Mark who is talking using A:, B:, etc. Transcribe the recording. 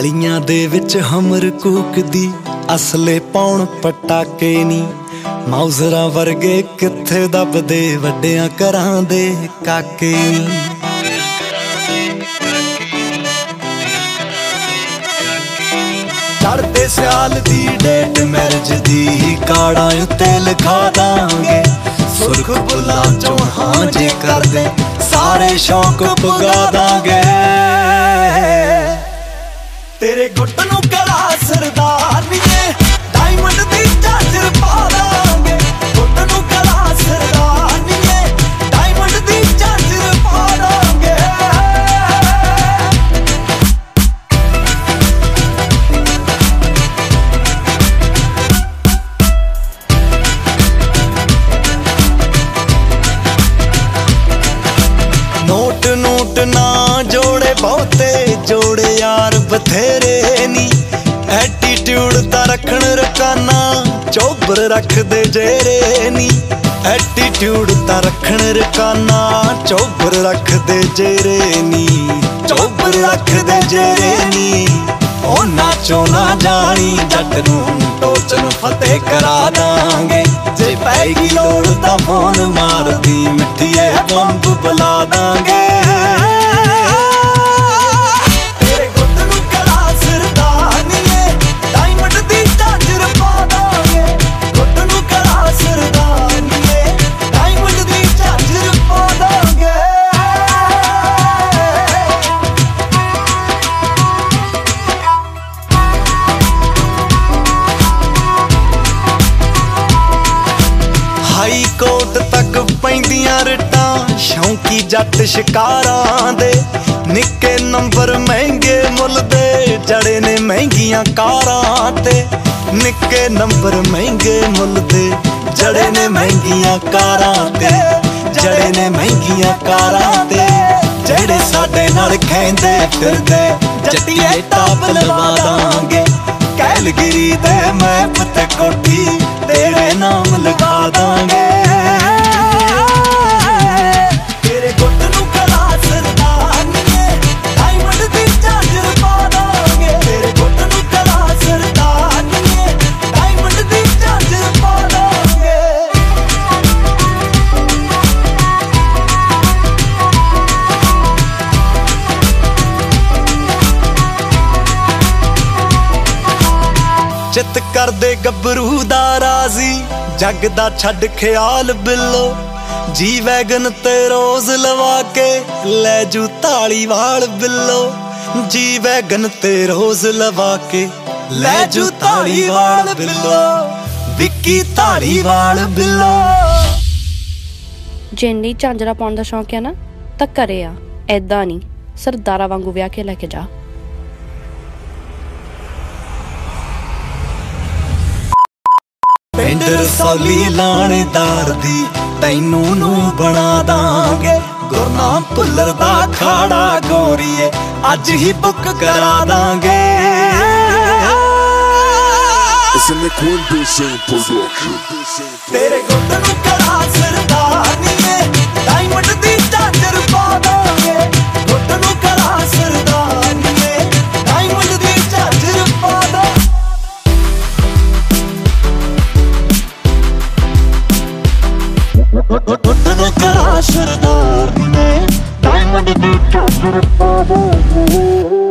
A: ਗਲੀਆਂ ਦੇ ਵਿੱਚ ਹਮਰ ਕੂਕਦੀ ਅਸਲੇ ਪਾਉਣ ਪਟਾਕੇ ਨੀ ਮੌਜ਼ਰਾਂ ਵਰਗੇ ਕਿੱਥੇ ਦੱਬਦੇ ਵੱਡਿਆਂ ਘਰਾਂ ਦੇ ਕਾਕੇ ਨੀ ਚੜ੍ਹਦੇ ਸਿਆਲ ਦੀ ਡੇਟ ਮੈਰਿਜ ਦੀ ਕਾਰਡਾਂ ਉੱਤੇ ਲਿਖਾ ਦਾਂਗੇ ਸੁਰਖ ਬੁੱਲਾਂ ਚੋਂ ਹਾਂ ਜੇ ਕਰਦੇ ਸਾਰੇ ਸ਼ੌਕ ਪੁਗਾ ਦਾਂਗੇ ਤੇਰੇ ਗੁੱਟ ਨੂੰ ਕਲਾ ਸਰਦਾਰਨੀਏ ਡਾਇਮੰਡ ਦੀ ਝਾਂਜਰ ਪਾ ਦਾਂਗੇ ਗੁੱਟ ਨੂੰ ਕਲਾ ਸਰਦਾਰਨੀਏ ਡਾਇਮੰਡ ਦੀ ਝਾਂਜਰ ਪਾ ਦਾਂਗੇ ਨੋਟ ਨੋਟ ਨਾ ਜੋੜੇ ਬਹੁਤੇ ਜੋੜੇ ਯਾਰ ਬਥੇਰੇ ਨੀ ਐਟੀਟਿਊਡ ਤਾਂ ਰੱਖਣ ਰਕਾਨਾ ਚੋਬਰ ਰੱਖਦੇ ਜੇਰੇ ਨੀ ਐਟੀਟਿਊਡ ਤਾਂ ਰੱਖਣ ਰਕਾਨਾ ਚੋਬਰ ਰੱਖਦੇ ਜੇਰੇ ਨੀ ਚੋਬਰ ਰੱਖਦੇ ਜੇਰੇ ਨੀ ਉਹ ਨਾਚੋ ਨਾ ਜਾਣੀ ਜੱਟ ਨੂੰ ਟੋਚਨ ਫਤਿਹ ਕਰਾ ਦਾਂਗੇ ਜੇ ਪੈਗੀ ਲੋੜ ਤਾਂ ਫੋਨ ਮਾਰਦੀ ਮਿੱਠੀਏ ਬੰਬ ਬੁਲਾ ਦਾਂਗੇ ਹਾਈ ਕੋਟ ਤੱਕ ਪੈਂਦੀਆਂ ਰਟਾਂ ਸ਼ੌਂਕੀ ਜੱਟ ਸ਼ਿਕਾਰਾਂ ਦੇ ਨਿੱਕੇ ਨੰਬਰ ਮਹਿੰਗੇ ਮੁੱਲ ਦੇ ਜੜੇ ਨੇ ਮਹਿੰਗੀਆਂ ਕਾਰਾਂ ਤੇ ਨਿੱਕੇ ਨੰਬਰ ਮਹਿੰਗੇ ਮੁੱਲ ਦੇ ਜੜੇ ਨੇ ਮਹਿੰਗੀਆਂ ਕਾਰਾਂ ਤੇ ਜੜੇ ਨੇ ਮਹਿੰਗੀਆਂ ਕਾਰਾਂ ਤੇ ਜਿਹੜੇ ਸਾਡੇ ਨਾਲ ਖੈਂਦੇ ਫਿਰਦੇ ਜੱਟੀਏ ਟਾਪ ਲਵਾ ਦਾਂਗੇ ਕੈਲਗਰੀ ਦੇ ਮੈਪ ਤੇ ਕੋਠੀ ਤੇਰੇ ਨਾਮ ਲਗਾ ਦਾਂਗੇ ਤੇਰੇ ਗੁੱਟ ਨੂੰ ਕਲਾ ਸਰਦਾਰਨੀਏ ਡਾਇਮੰਡ ਦੀ ਝਾਂਜਰ ਪਾ ਦਾਂਗੇ ਤੇਰੇ ਗੁੱਟ ਨੂੰ ਕਲਾ ਸਰਦਾਰਨੀਏ ਡਾਇਮੰਡ ਦੀ ਝਾਂਜਰ ਪਾ ਦਾਂਗੇ ਚਿੱਤ ਕਰਦੇ ਗੱਭਰੂ ਦਾ ਰਾਜ਼ੀ ਜੱਗ ਦਾ ਛੱਡ ਖਿਆਲ ਬਿੱਲੋ ਜੀ ਵੈਗਨ ਤੇ ਰੋਜ਼ ਲਵਾ ਕੇ ਲੈ ਜੂ ਧਾਲੀਵਾਲ ਬਿੱਲੋ ਜੀ ਵੈਗਨ ਤੇ ਰੋਜ਼ ਲਵਾ ਕੇ ਲੈ ਜੂ ਧਾਲੀਵਾਲ ਬਿੱਲੋ ਵਿੱਕੀ ਧਾਲੀਵਾਲ ਬਿੱਲੋ
B: ਜੇ ਨਹੀਂ ਝਾਂਜਰਾ ਪਾਉਣ ਦਾ ਸ਼ੌਂਕ ਹੈ ਨਾ ਤਾਂ ਘਰੇ ਆ ਐਦਾਂ ਨਹੀਂ ਸਰਦਾਰਾ ਵਾਂਗੂ ਵਿਆਹ ਕੇ ਲੈ ਕੇ ਜਾ
A: ਪਿੰਡ ਰਸੌਲੀ ਲਾਣੇਦਾਰ ਦੀ ਤੈਨੂੰ ਨੂੰ ਬਣਾ ਦਾਂਗੇ ਗੁਰਨਾਮ ਭੁੱਲਰ ਦਾ ਖਾੜਾ ਗੋਰੀਏ ਅੱਜ ਹੀ ਬੁੱਕ ਕਰਾ ਦਾਂਗੇ ਤੇਰੇ ਗੁੱਟ ਨੂੰ ਕਲਾ ਸਰਦਾਰਨੀਏ ਡਾਇਮੰਡ ਦੀ ਝਾਂਜਰ ਪਾ ਦਾਂਗੇ ਗੁੱਟ ਨੂੰ ਕਲਾ ਸਰਦਾਰਨੀਏ ਡਾਇਮੰਡ ਦੀ ਝਾਂਜਰ ਪਾ ਦਾਂਗੇ ਗੁੱਟ ਨੂੰ ਕਲਾ ਸਰਦਾਰਨੀਏ ਡਾਇਮੰਡ ਦੀ ਝਾਂਜਰ ਪਾ ਦਾਂਗੇ